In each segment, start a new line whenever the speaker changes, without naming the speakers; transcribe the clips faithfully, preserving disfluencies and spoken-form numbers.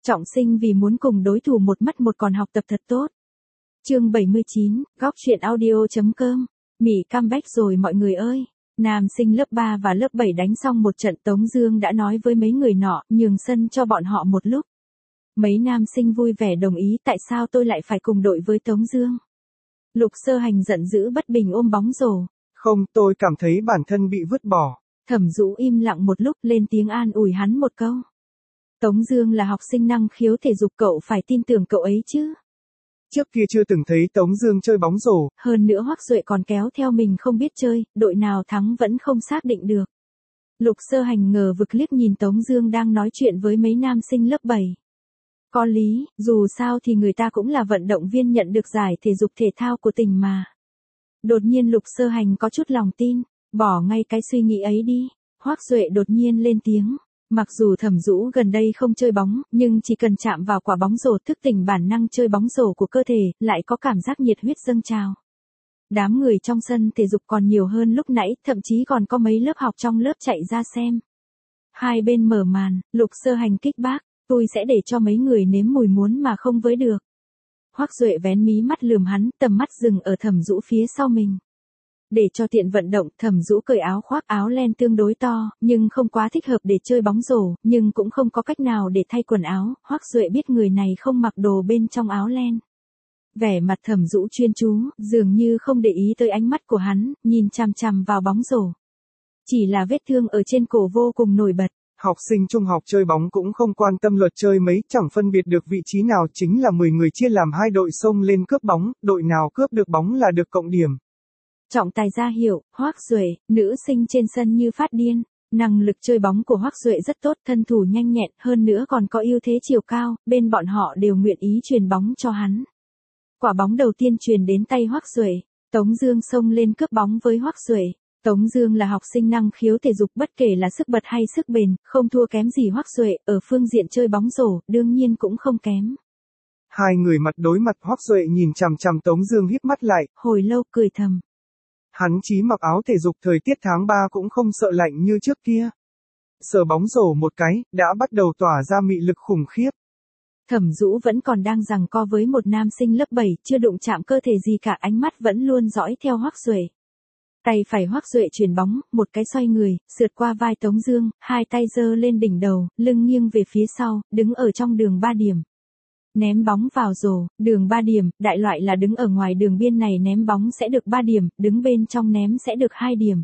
Trọng Sinh vì muốn cùng đối thủ một mất một còn học tập thật tốt. Chương bảy mươi chín, góc truyện audio.com. Mỉ comeback rồi mọi người ơi. Nam sinh lớp ba và lớp bảy đánh xong một trận, Tống Dương đã nói với mấy người nọ nhường sân cho bọn họ một lúc. Mấy nam sinh vui vẻ đồng ý, tại sao tôi lại phải cùng đội với Tống Dương? Lục Sơ Hành giận dữ bất bình ôm bóng rổ.
Không, tôi cảm thấy bản thân bị vứt bỏ.
Thẩm Dũ im lặng một lúc, lên tiếng an ủi hắn một câu. Tống Dương là học sinh năng khiếu thể dục, cậu phải tin tưởng cậu ấy chứ.
Trước kia chưa từng thấy Tống Dương chơi bóng rổ.
Hơn nữa Hoắc Duệ còn kéo theo mình không biết chơi, đội nào thắng vẫn không xác định được. Lục Sơ Hành ngờ vực liếc nhìn Tống Dương đang nói chuyện với mấy nam sinh lớp bảy. Có lý, dù sao thì người ta cũng là vận động viên nhận được giải thể dục thể thao của tỉnh mà. Đột nhiên Lục Sơ Hành có chút lòng tin, bỏ ngay cái suy nghĩ ấy đi. Hoắc Duệ đột nhiên lên tiếng. Mặc dù Thẩm Dũ gần đây không chơi bóng, nhưng chỉ cần chạm vào quả bóng rổ thức tỉnh bản năng chơi bóng rổ của cơ thể, lại có cảm giác nhiệt huyết dâng trào. Đám người trong sân thể dục còn nhiều hơn lúc nãy, thậm chí còn có mấy lớp học trong lớp chạy ra xem. Hai bên mở màn, Lục Sơ Hành kích bác, tôi sẽ để cho mấy người nếm mùi muốn mà không với được. Hoắc Duệ vén mí mắt lườm hắn, tầm mắt dừng ở Thẩm Dũ phía sau mình. Để cho tiện vận động, Thẩm Dũ cởi áo khoác, áo len tương đối to, nhưng không quá thích hợp để chơi bóng rổ, nhưng cũng không có cách nào để thay quần áo. Hoắc Duệ biết người này không mặc đồ bên trong áo len. Vẻ mặt Thẩm Dũ chuyên chú, dường như không để ý tới ánh mắt của hắn, nhìn chằm chằm vào bóng rổ. Chỉ là vết thương ở trên cổ vô cùng nổi bật.
Học sinh trung học chơi bóng cũng không quan tâm luật chơi mấy, chẳng phân biệt được vị trí nào, chính là mười người chia làm hai đội xông lên cướp bóng, đội nào cướp được bóng là được cộng điểm.
Trọng tài ra hiệu, Hoắc Duệ, nữ sinh trên sân như phát điên. Năng lực chơi bóng của Hoắc Duệ rất tốt, thân thủ nhanh nhẹn, hơn nữa còn có ưu thế chiều cao, bên bọn họ đều nguyện ý truyền bóng cho hắn. Quả bóng đầu tiên truyền đến tay Hoắc Duệ, Tống Dương xông lên cướp bóng với Hoắc Duệ. Tống Dương là học sinh năng khiếu thể dục, bất kể là sức bật hay sức bền, không thua kém gì Hoắc Duệ, ở phương diện chơi bóng rổ, đương nhiên cũng không kém.
Hai người mặt đối mặt, Hoắc Duệ nhìn chằm chằm Tống Dương híp mắt lại,
hồi lâu cười thầm.
Hắn chí mặc áo thể dục, thời tiết tháng ba cũng không sợ lạnh như trước kia. Sờ bóng rổ một cái, đã bắt đầu tỏa ra mị lực khủng khiếp.
Thẩm Dũ vẫn còn đang giằng co với một nam sinh lớp bảy, chưa đụng chạm cơ thể gì cả, ánh mắt vẫn luôn dõi theo Hoắc Duệ. Tay phải Hoắc Duệ chuyền bóng, một cái xoay người, sượt qua vai Tống Dương, hai tay giơ lên đỉnh đầu, lưng nghiêng về phía sau, đứng ở trong đường ba điểm. Ném bóng vào rổ, đường ba điểm, đại loại là đứng ở ngoài đường biên này ném bóng sẽ được ba điểm, đứng bên trong ném sẽ được hai điểm.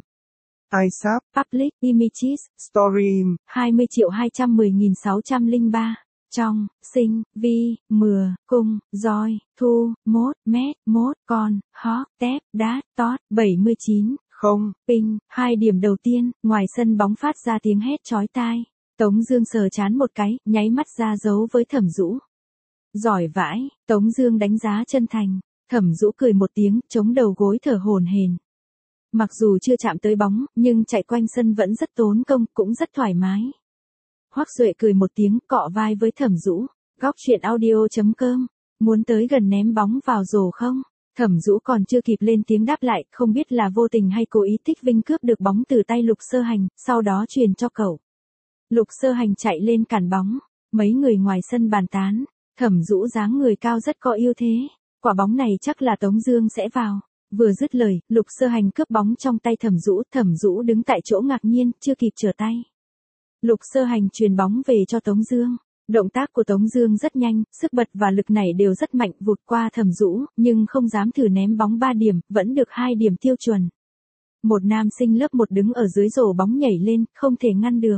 i ét a pê,
Public Images,
Story,
hai mươi triệu hai trăm mười nghìn sáu trăm lẻ ba. Trong, sinh, vi, mừa, cung, roi, thu, mốt, mét, mốt, con, hó, tép, đát, tót, bảy mươi chín.
Không,
ping, hai điểm đầu tiên, ngoài sân bóng phát ra tiếng hét chói tai. Tống Dương sờ chán một cái, nháy mắt ra dấu với Thẩm Dũ. Giỏi vãi, Tống Dương đánh giá chân thành. Thẩm Dũ cười một tiếng, chống đầu gối thở hổn hển. Mặc dù chưa chạm tới bóng, nhưng chạy quanh sân vẫn rất tốn công, cũng rất thoải mái. Hoắc Duệ cười một tiếng, cọ vai với Thẩm Dũ. Góc truyện audio.com. Muốn tới gần ném bóng vào rổ không? Thẩm Dũ còn chưa kịp lên tiếng đáp lại, không biết là vô tình hay cố ý, Thích Vinh cướp được bóng từ tay Lục Sơ Hành, sau đó truyền cho cậu. Lục Sơ Hành chạy lên cản bóng. Mấy người ngoài sân bàn tán. Thẩm Dũ dáng người cao rất có ưu thế. Quả bóng này chắc là Tống Dương sẽ vào. Vừa dứt lời, Lục Sơ Hành cướp bóng trong tay Thẩm Dũ. Thẩm Dũ đứng tại chỗ ngạc nhiên, chưa kịp trở tay. Lục Sơ Hành truyền bóng về cho Tống Dương. Động tác của Tống Dương rất nhanh, sức bật và lực nảy đều rất mạnh, vụt qua Thẩm Dũ, nhưng không dám thử ném bóng ba điểm, vẫn được hai điểm tiêu chuẩn. Một nam sinh lớp một đứng ở dưới rổ bóng nhảy lên, không thể ngăn được.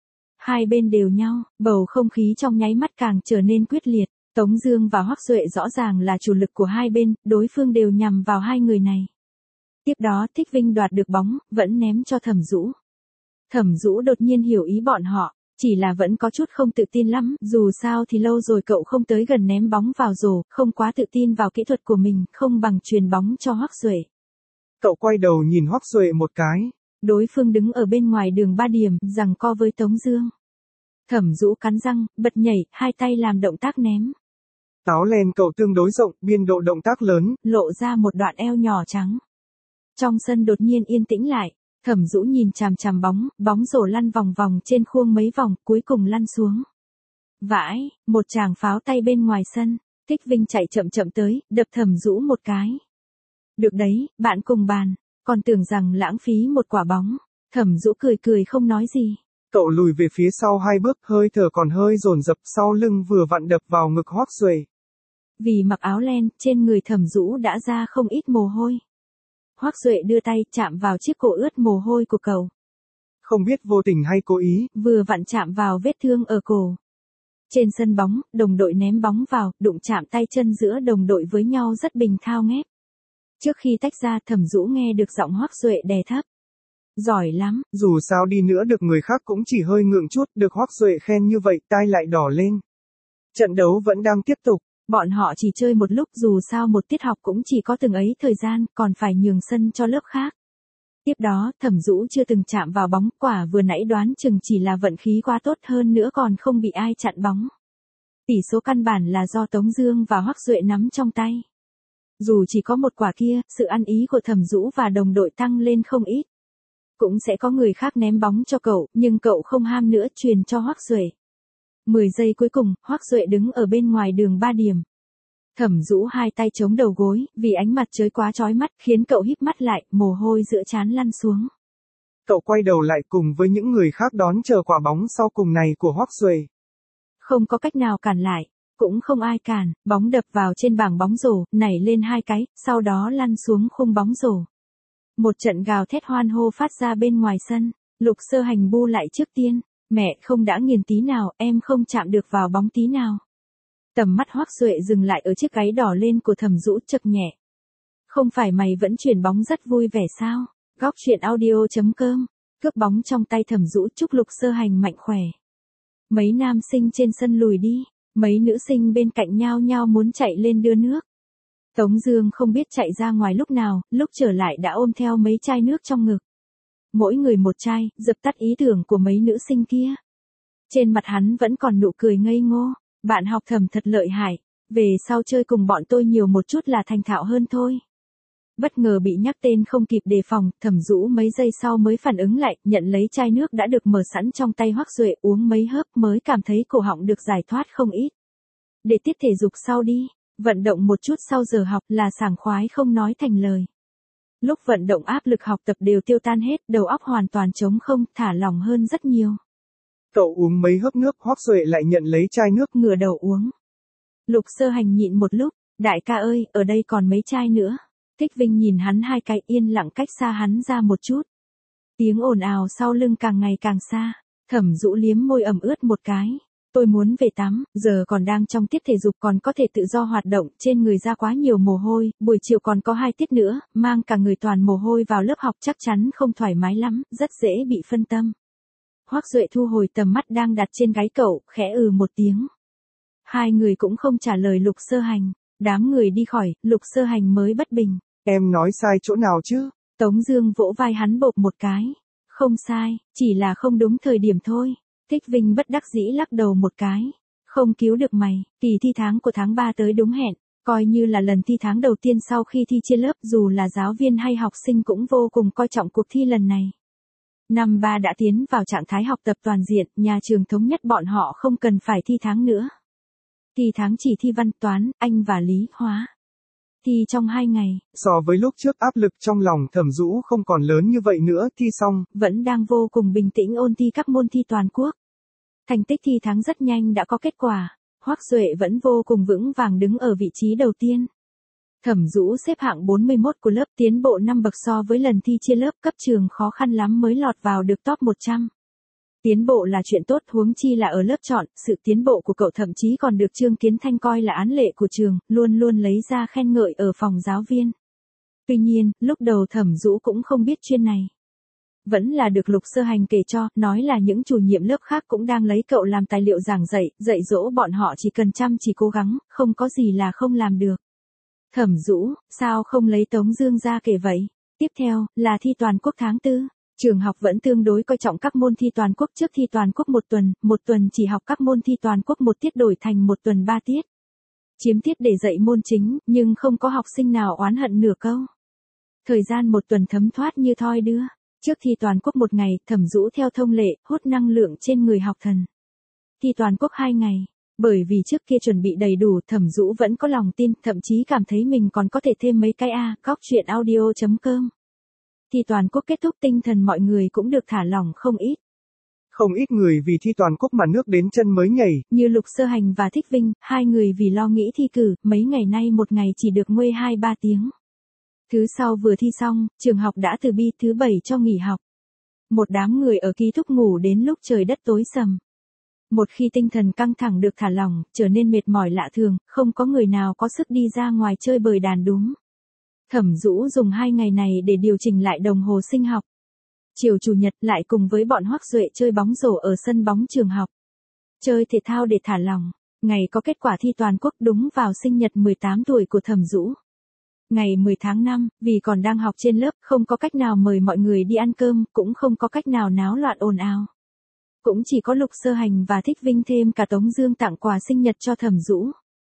Hai bên đều nhau, bầu không khí trong nháy mắt càng trở nên quyết liệt. Tống Dương và Hoắc Duệ rõ ràng là chủ lực của hai bên, đối phương đều nhằm vào hai người này. Tiếp đó Thích Vinh đoạt được bóng, vẫn ném cho Thẩm Dũ. Thẩm Dũ đột nhiên hiểu ý bọn họ, chỉ là vẫn có chút không tự tin lắm, dù sao thì lâu rồi cậu không tới gần ném bóng vào rổ, không quá tự tin vào kỹ thuật của mình, không bằng truyền bóng cho Hoắc Duệ.
Cậu quay đầu nhìn Hoắc Duệ một cái.
Đối phương đứng ở bên ngoài đường ba điểm, giằng co với Tống Dương. Thẩm Dũ cắn răng, bật nhảy, hai tay làm động tác ném.
Áo len cậu tương đối rộng, biên độ động tác lớn,
lộ ra một đoạn eo nhỏ trắng. Trong sân đột nhiên yên tĩnh lại. Thẩm Dũ nhìn chằm chằm bóng, bóng rổ lăn vòng vòng trên khuôn mấy vòng, cuối cùng lăn xuống. Vãi, một tràng pháo tay bên ngoài sân, Thích Vinh chạy chậm chậm tới, đập Thẩm Dũ một cái. Được đấy, bạn cùng bàn, còn tưởng rằng lãng phí một quả bóng. Thẩm Dũ cười cười không nói gì.
Cậu lùi về phía sau hai bước, hơi thở còn hơi dồn dập, sau lưng vừa vặn đập vào ngực Hoắc Duệ.
Vì mặc áo len, trên người Thẩm Dũ đã ra không ít mồ hôi. Hoắc Duệ đưa tay chạm vào chiếc cổ ướt mồ hôi của cậu.
Không biết vô tình hay cố ý,
vừa vặn chạm vào vết thương ở cổ. Trên sân bóng, đồng đội ném bóng vào, đụng chạm tay chân giữa đồng đội với nhau rất bình thao ngép. Trước khi tách ra, Thẩm Dũ nghe được giọng Hoắc Duệ đè thấp. Giỏi lắm.
Dù sao đi nữa được người khác cũng chỉ hơi ngượng chút, được Hoắc Duệ khen như vậy, tai lại đỏ lên. Trận đấu vẫn đang tiếp tục.
Bọn họ chỉ chơi một lúc, dù sao một tiết học cũng chỉ có từng ấy thời gian, còn phải nhường sân cho lớp khác. Tiếp đó, Thẩm Dũ chưa từng chạm vào bóng, quả vừa nãy đoán chừng chỉ là vận khí quá tốt, hơn nữa còn không bị ai chặn bóng. Tỷ số căn bản là do Tống Dương và Hoắc Duệ nắm trong tay. Dù chỉ có một quả kia, sự ăn ý của Thẩm Dũ và đồng đội tăng lên không ít. Cũng sẽ có người khác ném bóng cho cậu, nhưng cậu không ham nữa, truyền cho Hoắc Duệ. mười giây cuối cùng, Hoắc Duệ đứng ở bên ngoài đường ba điểm. Thẩm Dũ hai tay chống đầu gối, vì ánh mặt trời quá chói mắt, khiến cậu híp mắt lại, mồ hôi giữa trán lăn xuống.
Cậu quay đầu lại cùng với những người khác đón chờ quả bóng sau cùng này của Hoắc Duệ.
Không có cách nào cản lại, cũng không ai cản, bóng đập vào trên bảng bóng rổ, nảy lên hai cái, sau đó lăn xuống khung bóng rổ. Một trận gào thét hoan hô phát ra bên ngoài sân, Lục Sơ Hành bu lại trước tiên, mẹ không đã nghiền tí nào, em không chạm được vào bóng tí nào. Tầm mắt Hoắc Duệ dừng lại ở chiếc gáy đỏ lên của Thẩm Dũ, chậc nhẹ. Không phải mày vẫn chuyển bóng rất vui vẻ sao? Góc truyện audio chấm com, cướp bóng trong tay Thẩm Dũ, chúc Lục Sơ Hành mạnh khỏe. Mấy nam sinh trên sân lùi đi, mấy nữ sinh bên cạnh nhao nhao muốn chạy lên đưa nước. Tống Dương không biết chạy ra ngoài lúc nào, lúc trở lại đã ôm theo mấy chai nước trong ngực. Mỗi người một chai, dập tắt ý tưởng của mấy nữ sinh kia. Trên mặt hắn vẫn còn nụ cười ngây ngô. Bạn học Thẩm thật lợi hại, về sau chơi cùng bọn tôi nhiều một chút là thành thạo hơn thôi. Bất ngờ bị nhắc tên không kịp đề phòng, Thẩm Dũ mấy giây sau mới phản ứng lại, nhận lấy chai nước đã được mở sẵn trong tay Hoắc Duệ, uống mấy hớp mới cảm thấy cổ họng được giải thoát không ít. Để tiết thể dục sau đi, vận động một chút sau giờ học là sảng khoái không nói thành lời. Lúc vận động áp lực học tập đều tiêu tan hết, đầu óc hoàn toàn trống không, thả lỏng hơn rất nhiều.
Cậu uống mấy hớp nước, Hoắc Duệ lại nhận lấy chai nước,
ngửa đầu uống. Lục Sơ Hành nhịn một lúc, đại ca ơi, ở đây còn mấy chai nữa. Thích Vinh nhìn hắn hai cái, yên lặng cách xa hắn ra một chút. Tiếng ồn ào sau lưng càng ngày càng xa, Thẩm Dũ liếm môi ẩm ướt một cái. Tôi muốn về tắm, giờ còn đang trong tiết thể dục còn có thể tự do hoạt động, trên người ra quá nhiều mồ hôi, buổi chiều còn có hai tiết nữa, mang cả người toàn mồ hôi vào lớp học chắc chắn không thoải mái lắm, rất dễ bị phân tâm. Hoắc Duệ thu hồi tầm mắt đang đặt trên gáy cậu, khẽ ừ một tiếng. Hai người cũng không trả lời Lục Sơ Hành, đám người đi khỏi, Lục Sơ Hành mới bất bình.
Em nói sai chỗ nào chứ?
Tống Dương vỗ vai hắn bộp một cái. Không sai, chỉ là không đúng thời điểm thôi. Thích Vinh bất đắc dĩ lắc đầu một cái. Không cứu được mày, kỳ thi tháng của tháng ba tới đúng hẹn, coi như là lần thi tháng đầu tiên sau khi thi chia lớp, dù là giáo viên hay học sinh cũng vô cùng coi trọng cuộc thi lần này. Năm ba đã tiến vào trạng thái học tập toàn diện, nhà trường thống nhất bọn họ không cần phải thi tháng nữa. Thi tháng chỉ thi văn, toán, Anh và lý, hóa. Thi trong hai ngày.
So với lúc trước áp lực trong lòng Thẩm Dũ không còn lớn như vậy nữa, thi xong.
Vẫn đang vô cùng bình tĩnh ôn thi các môn thi toàn quốc. Thành tích thi tháng rất nhanh đã có kết quả. Hoắc Duệ vẫn vô cùng vững vàng đứng ở vị trí đầu tiên. Thẩm Dũ xếp hạng bốn mươi mốt của lớp, tiến bộ năm bậc so với lần thi chia lớp, cấp trường khó khăn lắm mới lọt vào được top một trăm. Tiến bộ là chuyện tốt, huống chi là ở lớp chọn, sự tiến bộ của cậu thậm chí còn được Trương Kiến Thanh coi là án lệ của trường, luôn luôn lấy ra khen ngợi ở phòng giáo viên. Tuy nhiên, lúc đầu Thẩm Dũ cũng không biết chuyên này. Vẫn là được Lục Sơ Hành kể cho, nói là những chủ nhiệm lớp khác cũng đang lấy cậu làm tài liệu giảng dạy, dạy dỗ bọn họ chỉ cần chăm chỉ cố gắng, không có gì là không làm được. Thẩm Dũ, sao không lấy Tống Dương ra kể vậy? Tiếp theo, là thi toàn quốc tháng tư. Trường học vẫn tương đối coi trọng các môn thi toàn quốc, trước thi toàn quốc một tuần, một tuần chỉ học các môn thi toàn quốc một tiết đổi thành một tuần ba tiết. Chiếm tiết để dạy môn chính, nhưng không có học sinh nào oán hận nửa câu. Thời gian một tuần thấm thoát như thoi đưa. Trước thi toàn quốc một ngày, Thẩm Dũ theo thông lệ, hút năng lượng trên người học thần. thi toàn quốc hai ngày. Bởi vì trước kia chuẩn bị đầy đủ, Thẩm Dũ vẫn có lòng tin, thậm chí cảm thấy mình còn có thể thêm mấy cái A, góc chuyện audio chấm com. Thi toàn quốc kết thúc, tinh thần mọi người cũng được thả lỏng không ít.
Không ít người vì thi toàn quốc mà nước đến chân mới nhảy.
Như Lục Sơ Hành và Thích Vinh, hai người vì lo nghĩ thi cử, mấy ngày nay một ngày chỉ được nguê hai ba tiếng. Thứ sau vừa thi xong, trường học đã từ bi, thứ bảy cho nghỉ học. Một đám người ở ký túc ngủ đến lúc trời đất tối sầm. Một khi tinh thần căng thẳng được thả lỏng, trở nên mệt mỏi lạ thường, không có người nào có sức đi ra ngoài chơi bời đàn đúng. Thẩm Dũ dùng hai ngày này để điều chỉnh lại đồng hồ sinh học. Chiều chủ nhật lại cùng với bọn Hoắc Duệ chơi bóng rổ ở sân bóng trường học. Chơi thể thao để thả lỏng. Ngày có kết quả thi toàn quốc đúng vào sinh nhật mười tám tuổi của Thẩm Dũ. Ngày mười tháng năm, vì còn đang học trên lớp, không có cách nào mời mọi người đi ăn cơm, cũng không có cách nào náo loạn ồn ào. Cũng chỉ có Lục Sơ Hành và Thích Vinh thêm cả Tống Dương tặng quà sinh nhật cho Thẩm Dũ.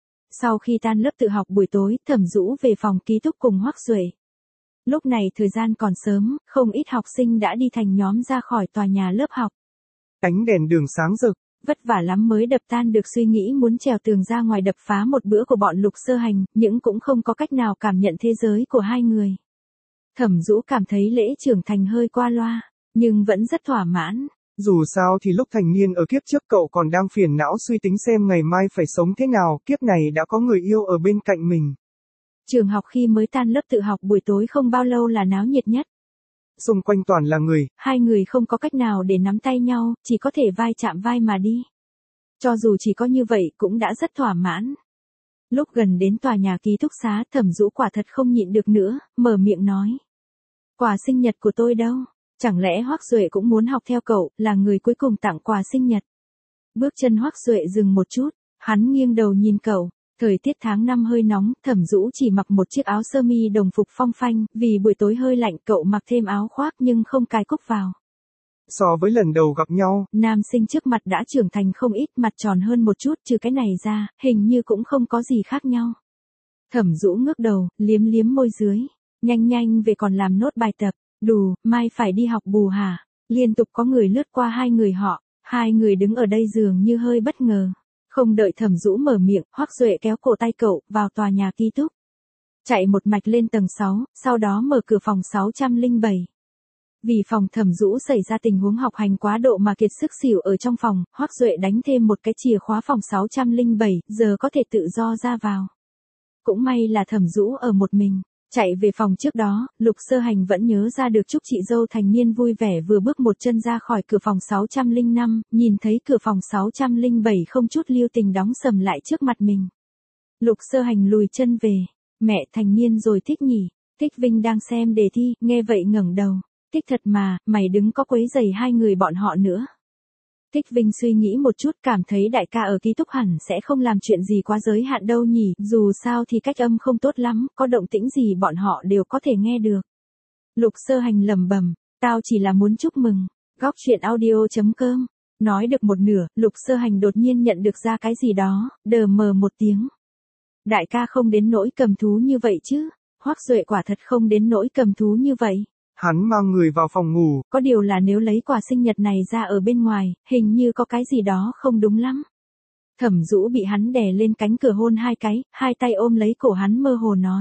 Sau khi tan lớp tự học buổi tối, Thẩm Dũ về phòng ký túc cùng Hoắc Duệ. Lúc này thời gian còn sớm, không ít học sinh đã đi thành nhóm ra khỏi tòa nhà lớp học.
Ánh đèn đường sáng rực.
Vất vả lắm mới đập tan được suy nghĩ muốn trèo tường ra ngoài đập phá một bữa của bọn Lục Sơ Hành, nhưng cũng không có cách nào cảm nhận thế giới của hai người. Thẩm Dũ cảm thấy lễ trưởng thành hơi qua loa, nhưng vẫn rất thỏa mãn.
Dù sao thì lúc thành niên ở kiếp trước cậu còn đang phiền não suy tính xem ngày mai phải sống thế nào, kiếp này đã có người yêu ở bên cạnh mình.
Trường học khi mới tan lớp tự học buổi tối không bao lâu là náo nhiệt nhất.
Xung quanh toàn là người.
Hai người không có cách nào để nắm tay nhau, chỉ có thể vai chạm vai mà đi. Cho dù chỉ có như vậy cũng đã rất thỏa mãn. Lúc gần đến tòa nhà ký túc xá, Thẩm Dũ quả thật không nhịn được nữa, mở miệng nói. Quà sinh nhật của tôi đâu? Chẳng lẽ Hoắc Duệ cũng muốn học theo cậu, là người cuối cùng tặng quà sinh nhật? Bước chân Hoắc Duệ dừng một chút, hắn nghiêng đầu nhìn cậu. Thời tiết tháng năm hơi nóng, Thẩm Dũ chỉ mặc một chiếc áo sơ mi đồng phục phong phanh, vì buổi tối hơi lạnh cậu mặc thêm áo khoác nhưng không cài cúc vào.
So với lần đầu gặp nhau,
nam sinh trước mặt đã trưởng thành không ít, mặt tròn hơn một chút, trừ cái này ra, hình như cũng không có gì khác nhau. Thẩm Dũ ngước đầu, liếm liếm môi dưới, nhanh nhanh về còn làm nốt bài tập, đù, mai phải đi học bù hả? Liên tục có người lướt qua hai người họ, hai người đứng ở đây dường như hơi bất ngờ. Không đợi Thẩm Dũ mở miệng, Hoắc Duệ kéo cổ tay cậu vào tòa nhà ký túc. Chạy một mạch lên tầng sáu, sau đó mở cửa phòng sáu trăm lẻ bảy. Vì phòng Thẩm Dũ xảy ra tình huống học hành quá độ mà kiệt sức xỉu ở trong phòng, Hoắc Duệ đánh thêm một cái chìa khóa phòng sáu trăm lẻ bảy, giờ có thể tự do ra vào. Cũng may là Thẩm Dũ ở một mình. Chạy về phòng trước đó, Lục Sơ Hành vẫn nhớ ra được chúc chị dâu thành niên vui vẻ vừa bước một chân ra khỏi cửa phòng sáu trăm lẻ năm, nhìn thấy cửa phòng sáu trăm lẻ bảy không chút lưu tình đóng sầm lại trước mặt mình. Lục Sơ Hành lùi chân về, mẹ thành niên rồi Thích nhỉ? Thích Vinh đang xem đề thi, nghe vậy ngẩng đầu. Thích thật mà, mày đứng có quấy rầy hai người bọn họ nữa. Thích Vinh suy nghĩ một chút, cảm thấy đại ca ở ký túc hẳn sẽ không làm chuyện gì quá giới hạn đâu nhỉ, dù sao thì cách âm không tốt lắm, có động tĩnh gì bọn họ đều có thể nghe được. Lục Sơ Hành lẩm bẩm, tao chỉ là muốn chúc mừng. Góc chuyện audio chấm com. Nói được một nửa, Lục Sơ Hành đột nhiên nhận được ra cái gì đó, đờ mờ một tiếng. Đại ca không đến nỗi cầm thú như vậy chứ? Hoắc Duệ quả thật không đến nỗi cầm thú như vậy.
Hắn mang người vào phòng ngủ.
Có điều là nếu lấy quà sinh nhật này ra ở bên ngoài, hình như có cái gì đó không đúng lắm. Thẩm Dũ bị hắn đè lên cánh cửa hôn hai cái, hai tay ôm lấy cổ hắn mơ hồ nói.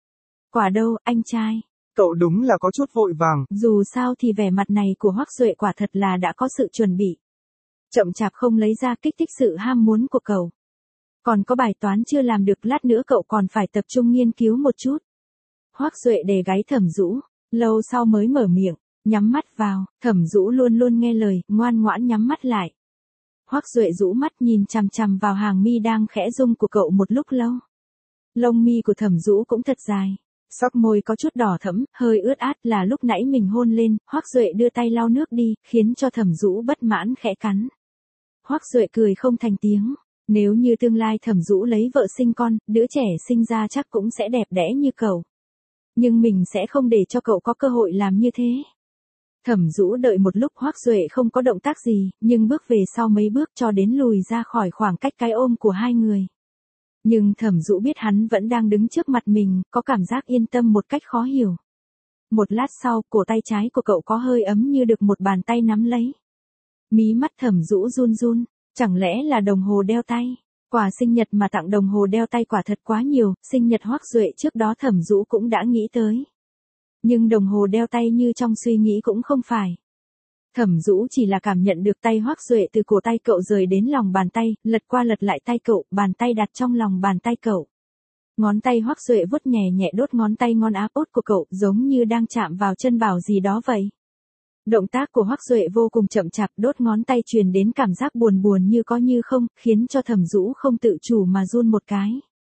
Quả đâu, anh trai?
Cậu đúng là có chút vội vàng.
Dù sao thì vẻ mặt này của Hoắc Duệ quả thật là đã có sự chuẩn bị. Chậm chạp không lấy ra kích thích sự ham muốn của cậu. Còn có bài toán chưa làm được, lát nữa cậu còn phải tập trung nghiên cứu một chút. Hoắc Duệ đè gáy Thẩm Dũ. Lâu sau mới mở miệng, nhắm mắt vào, Thẩm Dũ luôn luôn nghe lời, ngoan ngoãn nhắm mắt lại. Hoắc Duệ rũ mắt nhìn chằm chằm vào hàng mi đang khẽ rung của cậu một lúc lâu. Lông mi của Thẩm Dũ cũng thật dài, sắc môi có chút đỏ thẫm, hơi ướt át, là lúc nãy mình hôn lên. Hoắc Duệ đưa tay lau nước đi, khiến cho Thẩm Dũ bất mãn khẽ cắn. Hoắc Duệ cười không thành tiếng, nếu như tương lai Thẩm Dũ lấy vợ sinh con, đứa trẻ sinh ra chắc cũng sẽ đẹp đẽ như cậu. Nhưng mình sẽ không để cho cậu có cơ hội làm như thế. Thẩm Dũ đợi một lúc Hoắc Duệ không có động tác gì, nhưng bước về sau mấy bước cho đến lùi ra khỏi khoảng cách cái ôm của hai người. Nhưng Thẩm Dũ biết hắn vẫn đang đứng trước mặt mình, có cảm giác yên tâm một cách khó hiểu. Một lát sau, cổ tay trái của cậu có hơi ấm như được một bàn tay nắm lấy. Mí mắt Thẩm Dũ run run, Chẳng lẽ là đồng hồ đeo tay? Quà sinh nhật mà tặng đồng hồ đeo tay quả thật quá nhiều, sinh nhật Hoắc Duệ trước đó Thẩm Dũ cũng đã nghĩ tới. Nhưng đồng hồ đeo tay như trong suy nghĩ cũng không phải. Thẩm Dũ chỉ là cảm nhận được tay Hoắc Duệ từ cổ tay cậu rời đến lòng bàn tay, lật qua lật lại tay cậu, bàn tay đặt trong lòng bàn tay cậu. Ngón tay Hoắc Duệ vuốt nhẹ nhẹ đốt ngón tay ngon áp út của cậu, giống như đang chạm vào chân bảo gì đó vậy. Động tác của Hoắc Duệ vô cùng chậm chạp, đốt ngón tay truyền đến cảm giác buồn buồn như có như không, khiến cho Thẩm Dũ không tự chủ mà run một cái.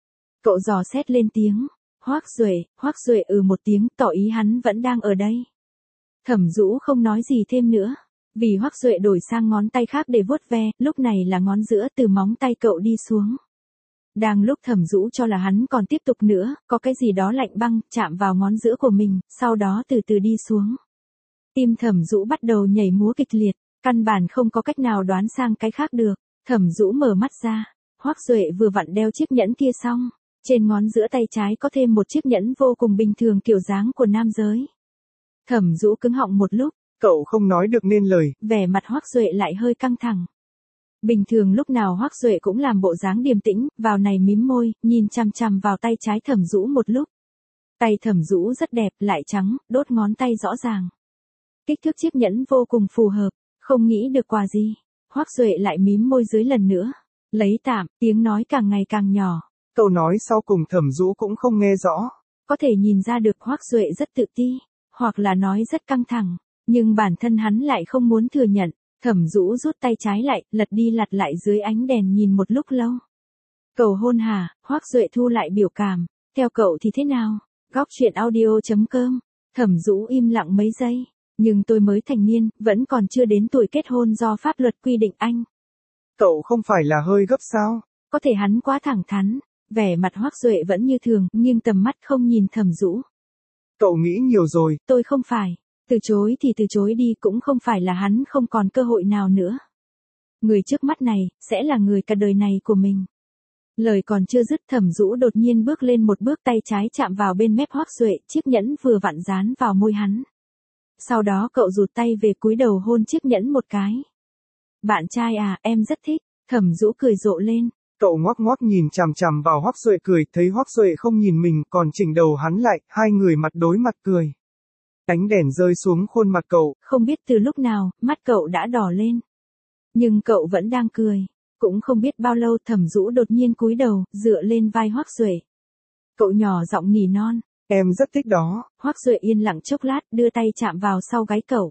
Cậu dò xét lên tiếng, Hoắc Duệ, Hoắc Duệ ừ một tiếng, tỏ ý hắn vẫn đang ở đây. Thẩm Dũ không nói gì thêm nữa, vì Hoắc Duệ đổi sang ngón tay khác để vuốt ve, lúc này là ngón giữa từ móng tay cậu đi xuống. Đang lúc Thẩm Dũ cho là hắn còn tiếp tục nữa, có cái gì đó lạnh băng chạm vào ngón giữa của mình, sau đó từ từ đi xuống. Tim Thẩm Dũ bắt đầu nhảy múa kịch liệt, căn bản không có cách nào đoán sang cái khác được. Thẩm Dũ mở mắt ra, Hoắc Duệ vừa vặn đeo chiếc nhẫn kia xong, trên ngón giữa tay trái có thêm một chiếc nhẫn vô cùng bình thường kiểu dáng của nam giới. Thẩm Dũ cứng họng một lúc,
cậu không nói được nên lời,
vẻ mặt Hoắc Duệ lại hơi căng thẳng. Bình thường lúc nào Hoắc Duệ cũng làm bộ dáng điềm tĩnh, vào này mím môi, nhìn chằm chằm vào tay trái Thẩm Dũ một lúc. Tay Thẩm Dũ rất đẹp, lại trắng, đốt ngón tay rõ ràng. Kích thước chiếc nhẫn vô cùng phù hợp, không nghĩ được quà gì. Hoắc Duệ lại mím môi dưới lần nữa. Lấy tạm, tiếng nói càng ngày càng nhỏ.
Câu nói sau cùng Thẩm Dũ cũng không nghe rõ.
Có thể nhìn ra được Hoắc Duệ rất tự ti, hoặc là nói rất căng thẳng, nhưng bản thân hắn lại không muốn thừa nhận. Thẩm Dũ rút tay trái lại, lật đi lật lại dưới ánh đèn nhìn một lúc lâu. Cầu hôn hả? Hoắc Duệ thu lại biểu cảm. Theo cậu thì thế nào? Góc truyện audio chấm com. Thẩm Dũ im lặng mấy giây. Nhưng tôi mới thành niên, vẫn còn chưa đến tuổi kết hôn do pháp luật quy định anh.
Cậu không phải là hơi gấp sao?
Có thể hắn quá thẳng thắn. Vẻ mặt Hoắc Duệ vẫn như thường, nhưng tầm mắt không nhìn Thẩm Dũ.
Cậu nghĩ nhiều rồi.
Tôi không phải. Từ chối thì từ chối đi, cũng không phải là hắn không còn cơ hội nào nữa. Người trước mắt này, sẽ là người cả đời này của mình. Lời còn chưa dứt, Thẩm Dũ đột nhiên bước lên một bước, tay trái chạm vào bên mép Hoắc Duệ, chiếc nhẫn vừa vặn dán vào môi hắn. Sau đó cậu rụt tay về cúi đầu hôn chiếc nhẫn một cái. Bạn trai à, em rất thích. Thẩm Dũ cười rộ lên.
Cậu ngoắc ngoắc nhìn chằm chằm vào Hoắc Duệ cười, thấy Hoắc Duệ không nhìn mình, còn chỉnh đầu hắn lại, hai người mặt đối mặt cười. Ánh đèn rơi xuống khuôn mặt cậu.
Không biết từ lúc nào, mắt cậu đã đỏ lên. Nhưng cậu vẫn đang cười. Cũng không biết bao lâu Thẩm Dũ đột nhiên cúi đầu, dựa lên vai Hoắc Duệ. Cậu nhỏ giọng nỉ non.
Em rất thích đó.
Hoắc Duệ yên lặng chốc lát, đưa tay chạm vào sau gáy cậu.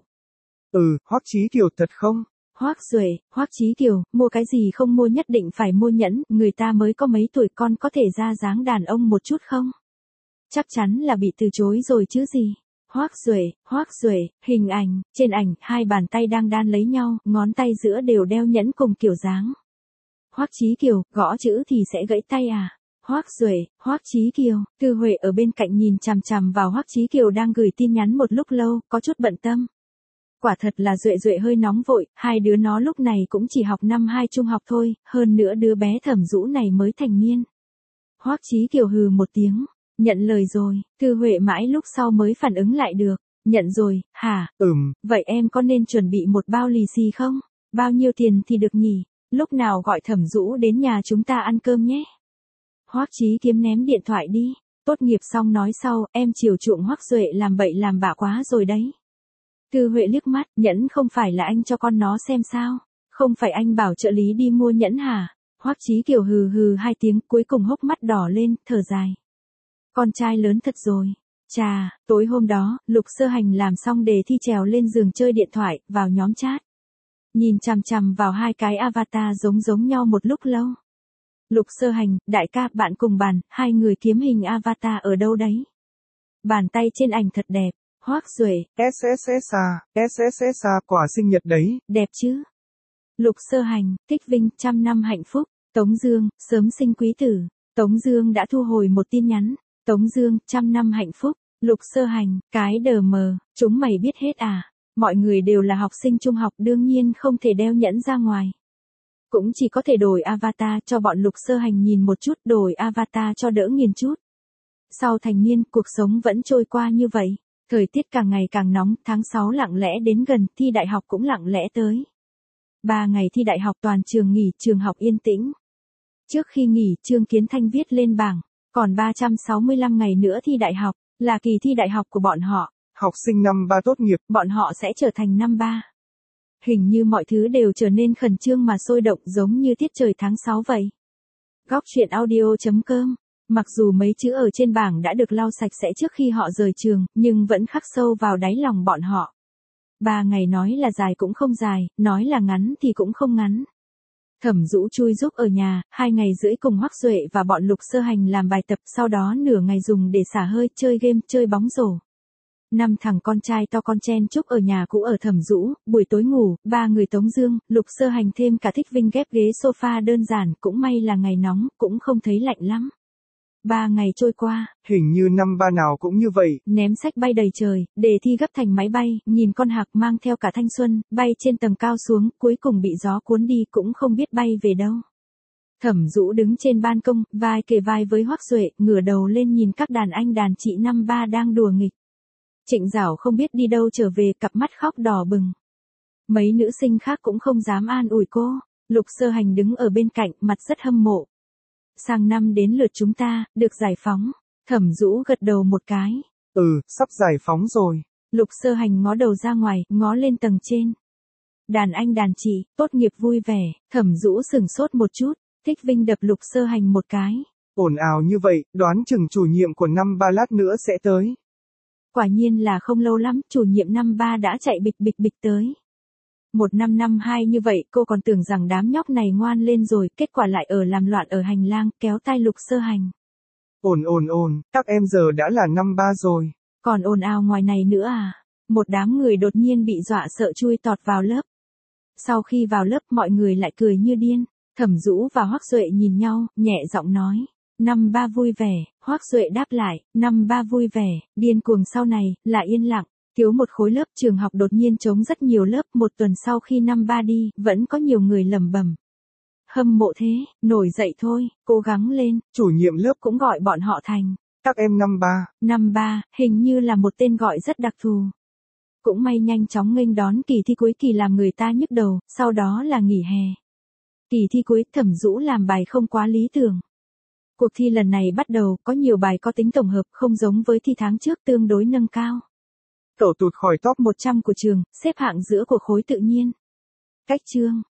Ừ, Hoắc Chí Kiều thật không?
Hoắc Duệ, Hoắc Chí Kiều, mua cái gì không mua nhất định phải mua nhẫn, người ta mới có mấy tuổi con có thể ra dáng đàn ông một chút không? Chắc chắn là bị từ chối rồi chứ gì. Hoắc Duệ, Hoắc Duệ, hình ảnh, trên ảnh, hai bàn tay đang đan lấy nhau, ngón tay giữa đều đeo nhẫn cùng kiểu dáng. Hoắc Chí Kiều, gõ chữ thì sẽ gãy tay à? Hoắc Duệ, Hoắc Chí Kiều, Tư Huệ ở bên cạnh nhìn chằm chằm vào Hoắc Chí Kiều đang gửi tin nhắn một lúc lâu, có chút bận tâm. Quả thật là Duệ Duệ hơi nóng vội, hai đứa nó lúc này cũng chỉ học năm hai trung học thôi, hơn nữa đứa bé Thẩm Dũ này mới thành niên. Hoắc Chí Kiều hừ một tiếng, nhận lời rồi. Tư Huệ mãi lúc sau mới phản ứng lại được. Nhận rồi, hả?
Ừm.
Vậy em có nên chuẩn bị một bao lì xì không? Bao nhiêu tiền thì được nhỉ? Lúc nào gọi Thẩm Dũ đến nhà chúng ta ăn cơm nhé. Hoắc Chí Kiếm ném điện thoại đi. Tốt nghiệp xong nói sau, em chiều chuộng Hoắc Duệ làm bậy làm bạ quá rồi đấy. Tư Huệ liếc mắt, nhẫn không phải là anh cho con nó xem sao? Không phải anh bảo trợ lý đi mua nhẫn hả? Hoắc Chí Kiều hừ hừ hai tiếng, cuối cùng hốc mắt đỏ lên, thở dài. Con trai lớn thật rồi. Chà, tối hôm đó, Lục Sơ Hành làm xong đề thi trèo lên giường chơi điện thoại, vào nhóm chat. Nhìn chằm chằm vào hai cái avatar giống giống nhau một lúc lâu. Lục Sơ Hành, đại ca, bạn cùng bàn, hai người kiếm hình avatar ở đâu đấy? Bàn tay trên ảnh thật đẹp. Hoắc Duệ,
ét ét ét a, ét ét ét a, quả sinh nhật đấy.
Đẹp chứ? Lục Sơ Hành, Tích Vinh, trăm năm hạnh phúc. Tống Dương, sớm sinh quý tử. Tống Dương đã thu hồi một tin nhắn. Tống Dương, trăm năm hạnh phúc. Lục Sơ Hành, cái đờ mờ, chúng mày biết hết à? Mọi người đều là học sinh trung học, đương nhiên không thể đeo nhẫn ra ngoài. Cũng chỉ có thể đổi avatar cho bọn Lục Sơ Hành nhìn một chút, đổi avatar cho đỡ nghiền chút. Sau thành niên, cuộc sống vẫn trôi qua như vậy. Thời tiết càng ngày càng nóng, tháng sáu lặng lẽ đến gần, thi đại học cũng lặng lẽ tới. Ba ngày thi đại học toàn trường nghỉ, trường học yên tĩnh. Trước khi nghỉ, Trương Kiến Thanh viết lên bảng, còn ba trăm sáu mươi lăm ngày nữa thi đại học, là kỳ thi đại học của bọn họ.
Học sinh năm ba tốt nghiệp,
bọn họ sẽ trở thành năm ba. Hình như mọi thứ đều trở nên khẩn trương mà sôi động giống như tiết trời tháng sáu vậy. Góc truyện audio chấm com. Mặc dù mấy chữ ở trên bảng đã được lau sạch sẽ trước khi họ rời trường, nhưng vẫn khắc sâu vào đáy lòng bọn họ. Ba ngày nói là dài cũng không dài, nói là ngắn thì cũng không ngắn. Thẩm Dũ chui giúp ở nhà, hai ngày rưỡi cùng Hoắc Duệ và bọn Lục Sơ Hành làm bài tập, sau đó nửa ngày dùng để xả hơi, chơi game, chơi bóng rổ. Năm thằng con trai to con chen chúc ở nhà cũ ở Thẩm Dũ, buổi tối ngủ, ba người Tống Dương, Lục Sơ Hành thêm cả Thích Vinh ghép ghế sofa đơn giản, cũng may là ngày nóng, cũng không thấy lạnh lắm. Ba ngày trôi qua,
hình như năm ba nào cũng như vậy.
Ném sách bay đầy trời, đề thi gấp thành máy bay, nhìn con hạc mang theo cả thanh xuân, bay trên tầng cao xuống, cuối cùng bị gió cuốn đi cũng không biết bay về đâu. Thẩm Dũ đứng trên ban công, vai kề vai với Hoắc Duệ, ngửa đầu lên nhìn các đàn anh đàn chị năm ba đang đùa nghịch. Trịnh Giảo không biết đi đâu trở về, cặp mắt khóc đỏ bừng. Mấy nữ sinh khác cũng không dám an ủi cô. Lục Sơ Hành đứng ở bên cạnh, mặt rất hâm mộ. Sang năm đến lượt chúng ta, được giải phóng. Thẩm Dũ gật đầu một cái.
Ừ, sắp giải phóng rồi.
Lục Sơ Hành ngó đầu ra ngoài, ngó lên tầng trên. Đàn anh đàn chị, tốt nghiệp vui vẻ. Thẩm Dũ sửng sốt một chút. Thích Vinh đập Lục Sơ Hành một cái.
Ồn ào như vậy, đoán chừng chủ nhiệm của năm ba lát nữa sẽ tới.
Quả nhiên là không lâu lắm, chủ nhiệm năm ba đã chạy bịch bịch bịch tới. Một năm năm hai như vậy, cô còn tưởng rằng đám nhóc này ngoan lên rồi, kết quả lại ở làm loạn ở hành lang, kéo tay Lục Sơ Hành.
Ồn ồn ồn, các em giờ đã là năm ba rồi.
Còn ồn ào ngoài này nữa à? Một đám người đột nhiên bị dọa sợ chui tọt vào lớp. Sau khi vào lớp mọi người lại cười như điên. Thẩm Dũ và Hoắc Duệ nhìn nhau, nhẹ giọng nói. Năm ba vui vẻ, Hoắc Duệ đáp lại, năm ba vui vẻ, điên cuồng sau này, là yên lặng. Thiếu một khối lớp, trường học đột nhiên trống rất nhiều lớp, một tuần sau khi năm ba đi, vẫn có nhiều người lẩm bẩm. Hâm mộ thế, nổi dậy thôi, cố gắng lên.
Chủ nhiệm lớp
cũng gọi bọn họ thành.
Các em năm ba.
Năm ba, hình như là một tên gọi rất đặc thù. Cũng may nhanh chóng nghênh đón kỳ thi cuối kỳ làm người ta nhức đầu, sau đó là nghỉ hè. Kỳ thi cuối, Thẩm Dũ làm bài không quá lý tưởng. Cuộc thi lần này bắt đầu, có nhiều bài có tính tổng hợp, không giống với thi tháng trước, tương đối nâng cao.
Tổ tụt khỏi top
một trăm của trường, xếp hạng giữa của khối tự nhiên. Cách chương.